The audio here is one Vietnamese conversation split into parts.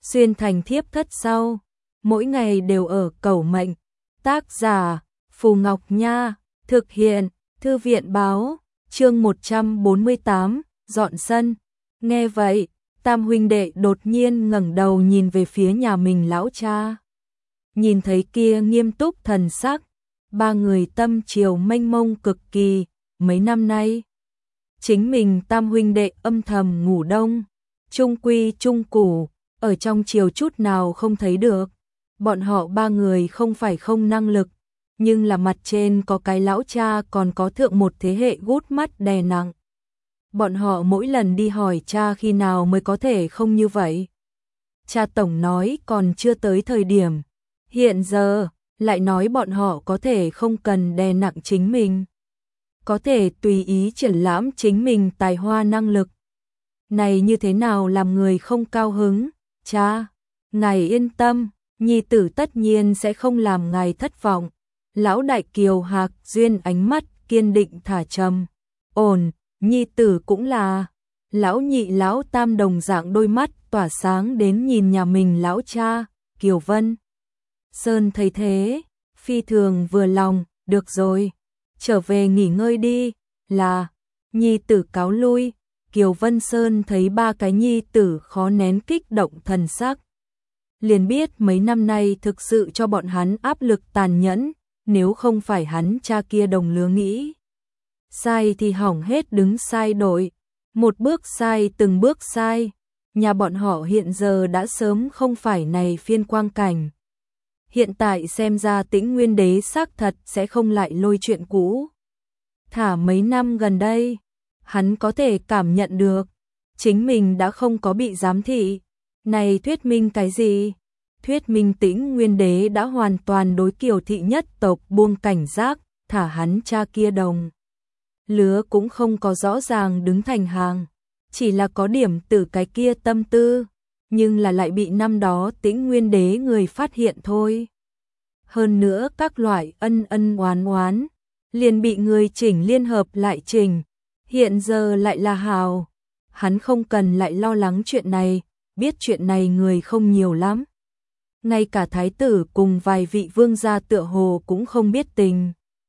xuyên thành thiếp thất sau, mỗi ngày đều ở cầu mệnh. Tác giả Phù Ngọc Nha, thực hiện Thư viện Báo, chương 148, dọn sân. Nghe vậy, tam huynh đệ đột nhiên ngẩng đầu nhìn về phía nhà mình lão cha. Nhìn thấy kia nghiêm túc thần sắc, ba người tâm triều mênh mông cực kỳ, mấy năm nay. Chính mình tam huynh đệ âm thầm ngủ đông, trung quy trung củ, ở trong triều chút nào không thấy được. Bọn họ ba người không phải không năng lực, nhưng là mặt trên có cái lão cha còn có thượng một thế hệ gút mắt đè nặng. Bọn họ mỗi lần đi hỏi cha khi nào mới có thể không như vậy. Cha tổng nói còn chưa tới thời điểm, hiện giờ lại nói bọn họ có thể không cần đè nặng chính mình, có thể tùy ý triển lãm chính mình tài hoa năng lực. Này như thế nào làm người không cao hứng? Cha, ngài yên tâm, nhi tử tất nhiên sẽ không làm ngài thất vọng. Lão đại Kiều Hạc Duyên ánh mắt kiên định thả trầm. Ổn, nhi tử cũng là. Lão nhị lão tam đồng dạng đôi mắt tỏa sáng đến nhìn nhà mình lão cha, Kiều Vân Sơn thấy thế, phi thường vừa lòng, được rồi, trở về nghỉ ngơi đi, là, nhi tử cáo lui. Kiều Vân Sơn thấy ba cái nhi tử khó nén kích động thần sắc. Liền biết mấy năm nay thực sự cho bọn hắn áp lực tàn nhẫn, nếu không phải hắn cha kia đồng lứa nghĩ. Sai thì hỏng hết đứng sai đội, một bước sai từng bước sai, nhà bọn họ hiện giờ đã sớm không phải này phiên quang cảnh. Hiện tại xem ra Tĩnh Nguyên Đế xác thật sẽ không lại lôi chuyện cũ. Thả mấy năm gần đây, hắn có thể cảm nhận được, chính mình đã không có bị giám thị. Này thuyết minh cái gì? Thuyết minh Tĩnh Nguyên Đế đã hoàn toàn đối Kiều thị nhất tộc buông cảnh giác, thả hắn cha kia đồng lứa cũng không có rõ ràng đứng thành hàng, chỉ là có điểm từ cái kia tâm tư, nhưng là lại bị năm đó Tĩnh Nguyên Đế người phát hiện thôi. Hơn nữa các loại ân ân oán oán, liền bị người chỉnh liên hợp lại chỉnh, hiện giờ lại là hào. Hắn không cần lại lo lắng chuyện này, biết chuyện này người không nhiều lắm. Ngay cả thái tử cùng vài vị vương gia tựa hồ cũng không biết tình.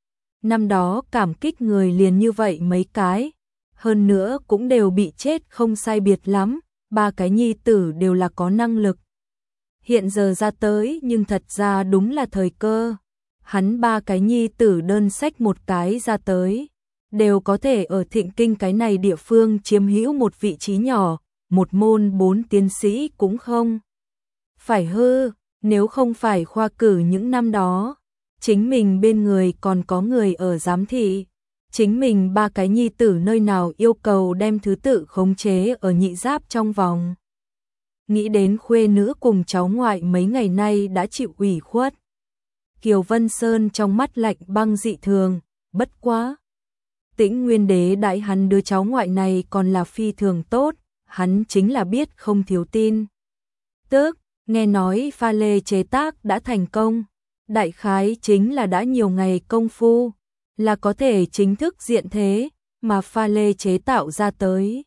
Năm đó cảm kích người liền như vậy mấy cái, hơn nữa cũng đều bị chết không sai biệt lắm, ba cái nhi tử đều là có năng lực. Hiện giờ ra tới nhưng thật ra đúng là thời cơ. Hắn ba cái nhi tử đơn sách một cái ra tới, đều có thể ở Thịnh Kinh cái này địa phương chiếm hữu một vị trí nhỏ, một môn 4 tiến sĩ cũng không phải hư, nếu không phải khoa cử những năm đó, chính mình bên người còn có người ở giám thị, chính mình ba cái nhi tử nơi nào yêu cầu đem thứ tự khống chế ở nhị giáp trong vòng. Nghĩ đến khuê nữ cùng cháu ngoại mấy ngày nay đã chịu ủy khuất, Kiều Vân Sơn trong mắt lạnh băng dị thường, bất quá. Tĩnh Nguyên Đế đãi hắn đứa cháu ngoại này còn là phi thường tốt, hắn chính là biết không thiếu tin. Tức, nghe nói pha lê chế tác đã thành công, đại khái chính là đã nhiều ngày công phu, là có thể chính thức diện thế, mà pha lê chế tạo ra tới.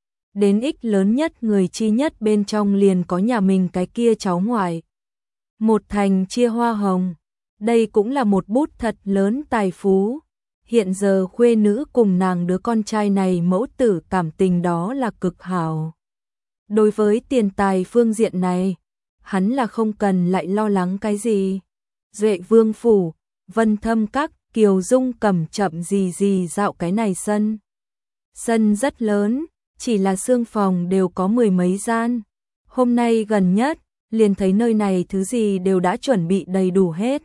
Đến ích lớn nhất người chi nhất bên trong liền có nhà mình cái kia cháu ngoại. Một thành chia hoa hồng, đây cũng là một bút thật lớn tài phú. Hiện giờ khuê nữ cùng nàng đứa con trai này mẫu tử cảm tình đó là cực hảo. Đối với tiền tài phương diện này, hắn là không cần lại lo lắng cái gì. Duệ Vương phủ, Vân Thâm các, Kiều Dung cầm chậm gì dạo cái này sân. Sân rất lớn, chỉ là xương phòng đều có 10 mấy gian. Hôm nay gần nhất, liền thấy nơi này thứ gì đều đã chuẩn bị đầy đủ hết.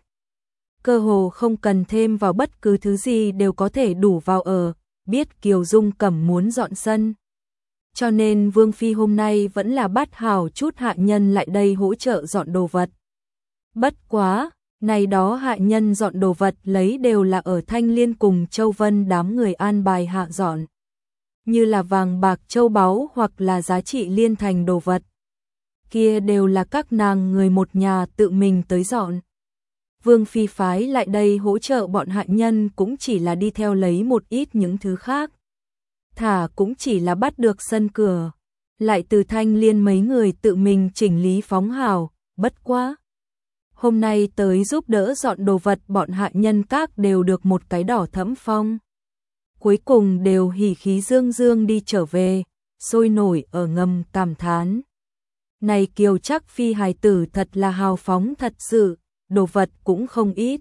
Cơ hồ không cần thêm vào bất cứ thứ gì đều có thể đủ vào ở, biết Kiều Dung Cẩm muốn dọn sân. Cho nên Vương Phi hôm nay vẫn là bắt hào chút hạ nhân lại đây hỗ trợ dọn đồ vật. Bất quá, này đó hạ nhân dọn đồ vật lấy đều là ở Thanh Liên cùng Châu Vân đám người an bài hạ dọn. Như là vàng bạc châu báu hoặc là giá trị liên thành đồ vật. Kia đều là các nàng người một nhà tự mình tới dọn. Vương Phi phái lại đây hỗ trợ bọn hạ nhân cũng chỉ là đi theo lấy một ít những thứ khác. Thả cũng chỉ là bắt được sân cửa. lại từ Thanh Liên mấy người tự mình chỉnh lý phóng hào, bất quá. Hôm nay tới giúp đỡ dọn đồ vật bọn hạ nhân các đều được một cái đỏ thẫm phong. Cuối cùng đều hỉ khí dương dương đi trở về, sôi nổi ở ngầm cảm thán. Này Kiều Trác Phi hài tử thật là hào phóng thật sự, đồ vật cũng không ít.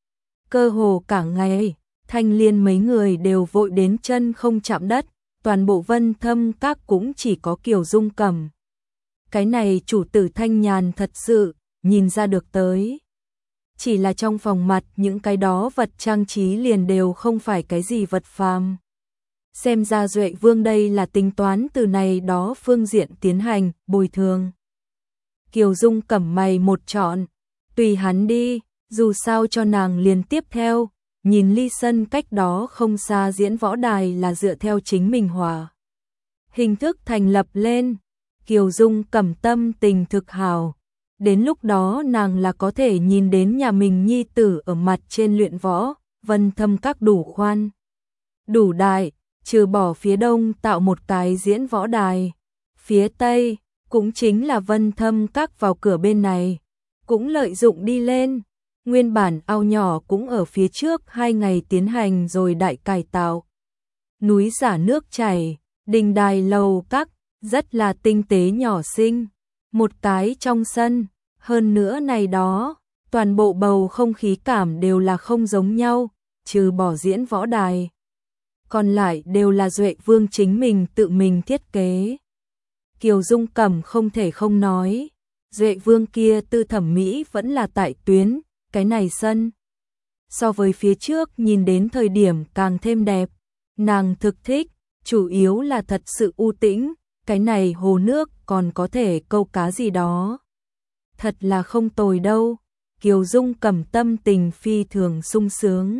Cơ hồ cả ngày, Thanh Liên mấy người đều vội đến chân không chạm đất, toàn bộ Vân Thâm các cũng chỉ có Kiều Dung cầm. Cái này chủ tử thanh nhàn thật sự, nhìn ra được tới. Chỉ là trong phòng mặt những cái đó vật trang trí liền đều không phải cái gì vật phàm. Xem ra Duệ Vương đây là tính toán từ này đó phương diện tiến hành, bồi thường. Kiều Dung cẩm mày một trọn, tùy hắn đi, dù sao cho nàng liền tiếp theo, nhìn ly sân cách đó không xa diễn võ đài là dựa theo chính mình hòa. Hình thức thành lập lên, Kiều Dung cẩm tâm tình thực hào. Đến lúc đó nàng là có thể nhìn đến nhà mình nhi tử ở mặt trên luyện võ, Vân Thâm các đủ khoan, đủ đại, trừ bỏ phía đông tạo một cái diễn võ đài. Phía tây, cũng chính là Vân Thâm các vào cửa bên này, cũng lợi dụng đi lên. Nguyên bản ao nhỏ cũng ở phía trước 2 ngày tiến hành rồi đại cải tạo. Núi xả nước chảy, đình đài lầu các, rất là tinh tế nhỏ xinh. Một cái trong sân, hơn nữa này đó, toàn bộ bầu không khí cảm đều là không giống nhau, trừ bỏ diễn võ đài. Còn lại đều là Duệ Vương chính mình tự mình thiết kế. Kiều Dung cẩm không thể không nói, Duệ Vương kia tư thẩm mỹ vẫn là tại tuyến, cái này sân. So với phía trước nhìn đến thời điểm càng thêm đẹp, nàng thực thích, chủ yếu là thật sự u tĩnh, cái này hồ nước còn có thể câu cá gì đó. Thật là không tồi đâu, Kiều Dung cẩm tâm tình phi thường sung sướng.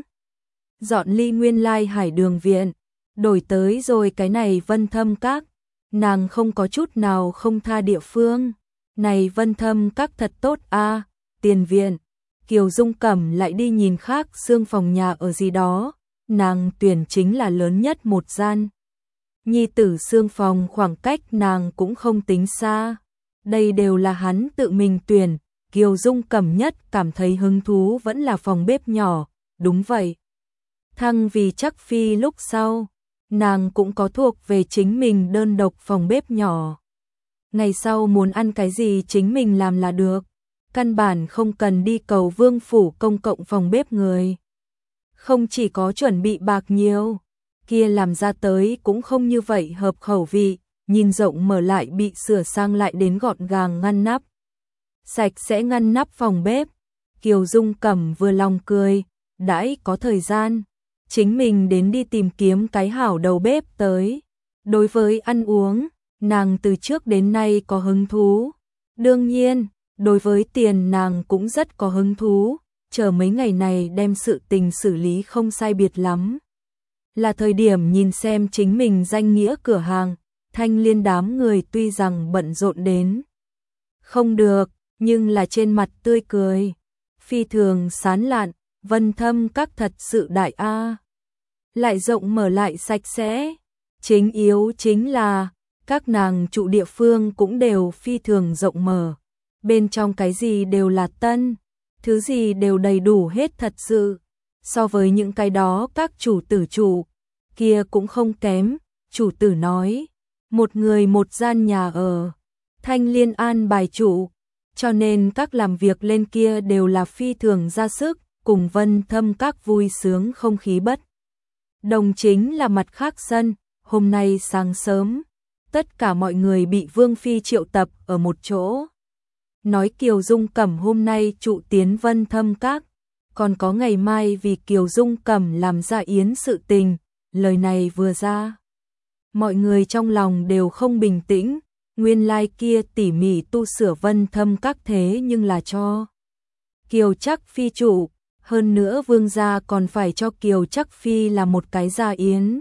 Dọn ly nguyên lai hải đường viện, đổi tới rồi cái này Vân Thâm các, nàng không có chút nào không tha địa phương. Này Vân Thâm các thật tốt a, tiền viện. Kiều Dung cẩm lại đi nhìn khác xương phòng nhà ở gì đó, nàng tuyển chính là lớn nhất một gian. Nhi tử xương phòng khoảng cách nàng cũng không tính xa. Đây đều là hắn tự mình tuyển, Kiều Dung cẩm nhất cảm thấy hứng thú vẫn là phòng bếp nhỏ, đúng vậy. Thăng vì Trác Phi lúc sau, nàng cũng có thuộc về chính mình đơn độc phòng bếp nhỏ. Ngày sau muốn ăn cái gì chính mình làm là được, căn bản không cần đi cầu vương phủ công cộng phòng bếp người. Không chỉ có chuẩn bị bạc nhiều, kia làm ra tới cũng không như vậy hợp khẩu vị, nhìn rộng mở lại bị sửa sang lại đến gọn gàng ngăn nắp. Sạch sẽ ngăn nắp phòng bếp, Kiều Dung cẩm vừa lòng cười, đãi có thời gian, chính mình đến đi tìm kiếm cái hảo đầu bếp tới. Đối với ăn uống, nàng từ trước đến nay có hứng thú. Đương nhiên, đối với tiền nàng cũng rất có hứng thú, chờ mấy ngày này đem sự tình xử lý không sai biệt lắm. Là thời điểm nhìn xem chính mình danh nghĩa cửa hàng, Thanh Liên đám người tuy rằng bận rộn đến không được, nhưng là trên mặt tươi cười, phi thường sán lạn, Vân Thâm các thật sự đại a. Lại rộng mở lại sạch sẽ, chính yếu chính là các nàng trụ địa phương cũng đều phi thường rộng mở, bên trong cái gì đều là tân, thứ gì đều đầy đủ hết thật sự. So với những cái đó các chủ tử trụ, kia cũng không kém, chủ tử nói, một người một gian nhà ở, Thanh Liên an bài trụ, cho nên các làm việc lên kia đều là phi thường ra sức, cùng Vân Thâm các vui sướng không khí bất. Đồng chính là mặt khác sân, hôm nay sáng sớm, tất cả mọi người bị Vương Phi triệu tập ở một chỗ. Nói Kiều Dung cẩm hôm nay trụ tiến Vân Thâm các, còn có ngày mai vì Kiều Dung cẩm làm ra yến sự tình, lời này vừa ra. Mọi người trong lòng đều không bình tĩnh, nguyên lai kia tỉ mỉ tu sửa Vân Thâm các thế nhưng là cho Kiều Trác Phi trụ, hơn nữa vương gia còn phải cho Kiều Trác Phi là một cái gia yến.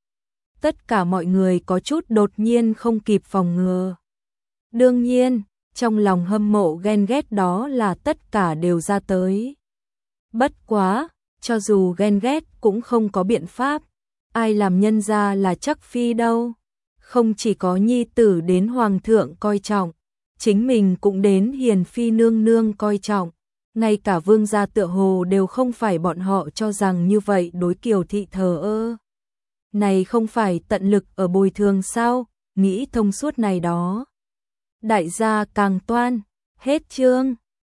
Tất cả mọi người có chút đột nhiên không kịp phòng ngừa. Đương nhiên, trong lòng hâm mộ ghen ghét đó là tất cả đều ra tới. Bất quá, cho dù ghen ghét cũng không có biện pháp, ai làm nhân gia là Trác Phi đâu. Không chỉ có nhi tử đến hoàng thượng coi trọng, chính mình cũng đến hiền phi nương nương coi trọng, ngay cả vương gia tựa hồ đều không phải bọn họ cho rằng như vậy đối Kiều thị thờ ơ. Này không phải tận lực ở bồi thường sao, nghĩ thông suốt này đó. Đại gia càng toan, hết chương.